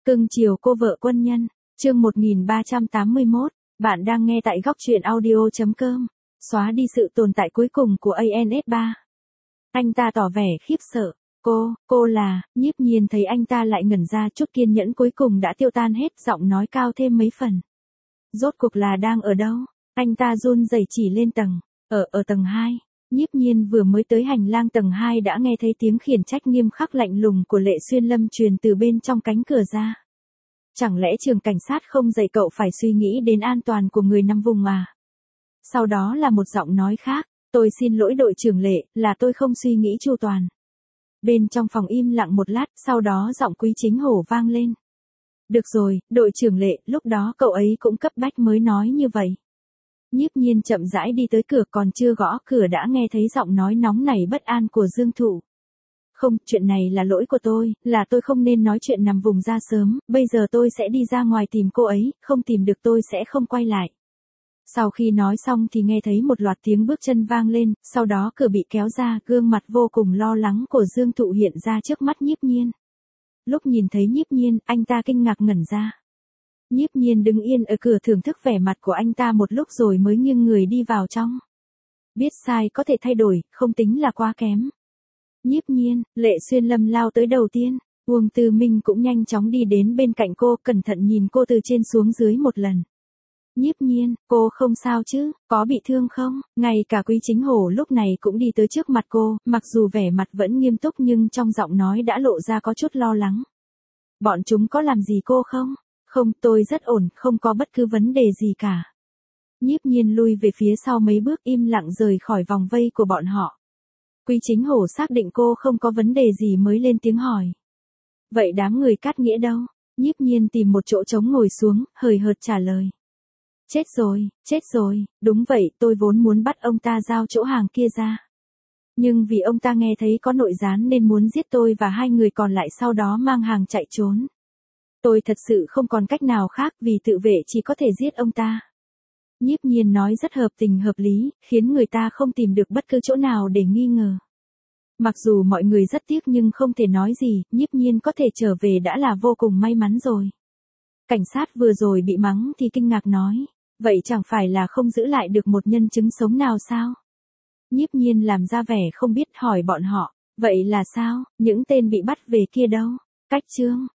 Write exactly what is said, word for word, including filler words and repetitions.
Cưng chiều cô vợ quân nhân, chương một nghìn ba trăm tám mươi mốt, bạn đang nghe tại góc truyện audio chấm com. Xóa đi sự tồn tại cuối cùng của a en ét ba. Anh ta tỏ vẻ khiếp sợ. Cô, cô là, Nhiếp Nhiên thấy anh ta lại ngẩn ra, chút kiên nhẫn cuối cùng đã tiêu tan hết, giọng nói cao thêm mấy phần. Rốt cuộc là đang ở đâu? Anh ta run rẩy chỉ lên tầng, ở, ở tầng hai. Nhiếp Nhiên vừa mới tới hành lang tầng hai đã nghe thấy tiếng khiển trách nghiêm khắc lạnh lùng của Lệ Xuyên Lâm truyền từ bên trong cánh cửa ra. Chẳng lẽ trường cảnh sát không dạy cậu phải suy nghĩ đến an toàn của người nằm vùng à? Sau đó là một giọng nói khác, tôi xin lỗi đội trưởng Lệ, là tôi không suy nghĩ chu toàn. Bên trong phòng im lặng một lát, sau đó giọng Quý Chính Hổ vang lên. Được rồi, đội trưởng Lệ, lúc đó cậu ấy cũng cấp bách mới nói như vậy. Nhiếp Nhiên chậm rãi đi tới cửa, còn chưa gõ cửa đã nghe thấy giọng nói nóng nảy bất an của Dương Thụ. Không, chuyện này là lỗi của tôi, là tôi không nên nói chuyện nằm vùng ra sớm, bây giờ tôi sẽ đi ra ngoài tìm cô ấy, không tìm được tôi sẽ không quay lại. Sau khi nói xong thì nghe thấy một loạt tiếng bước chân vang lên, sau đó cửa bị kéo ra, gương mặt vô cùng lo lắng của Dương Thụ hiện ra trước mắt Nhiếp Nhiên. Lúc nhìn thấy Nhiếp Nhiên, anh ta kinh ngạc ngẩn ra. Nhiếp Nhiên đứng yên ở cửa thưởng thức vẻ mặt của anh ta một lúc rồi mới nghiêng người đi vào trong. Biết sai có thể thay đổi, không tính là quá kém. Nhiếp Nhiên, Lệ Xuyên Lâm lao tới đầu tiên, Uông Tư Minh cũng nhanh chóng đi đến bên cạnh cô, cẩn thận nhìn cô từ trên xuống dưới một lần. Nhiếp Nhiên, cô không sao chứ, có bị thương không? Ngay cả Quý Chính Hổ lúc này cũng đi tới trước mặt cô, mặc dù vẻ mặt vẫn nghiêm túc nhưng trong giọng nói đã lộ ra có chút lo lắng. Bọn chúng có làm gì cô không? Không, tôi rất ổn, không có bất cứ vấn đề gì cả. Nhiếp Nhiên lui về phía sau mấy bước, im lặng rời khỏi vòng vây của bọn họ. Quý Chính Hổ xác định cô không có vấn đề gì mới lên tiếng hỏi. Vậy đám người Cát Nghĩa đâu? Nhiếp Nhiên tìm một chỗ trống ngồi xuống, hời hợt trả lời. Chết rồi, chết rồi, đúng vậy, tôi vốn muốn bắt ông ta giao chỗ hàng kia ra. Nhưng vì ông ta nghe thấy có nội gián nên muốn giết tôi và hai người còn lại, sau đó mang hàng chạy trốn. Tôi thật sự không còn cách nào khác, vì tự vệ chỉ có thể giết ông ta. Nhiếp Nhiên nói rất hợp tình hợp lý, khiến người ta không tìm được bất cứ chỗ nào để nghi ngờ. Mặc dù mọi người rất tiếc nhưng không thể nói gì, Nhiếp Nhiên có thể trở về đã là vô cùng may mắn rồi. Cảnh sát vừa rồi bị mắng thì kinh ngạc nói, vậy chẳng phải là không giữ lại được một nhân chứng sống nào sao? Nhiếp Nhiên làm ra vẻ không biết, hỏi bọn họ, vậy là sao, những tên bị bắt về kia đâu? Cách Trương,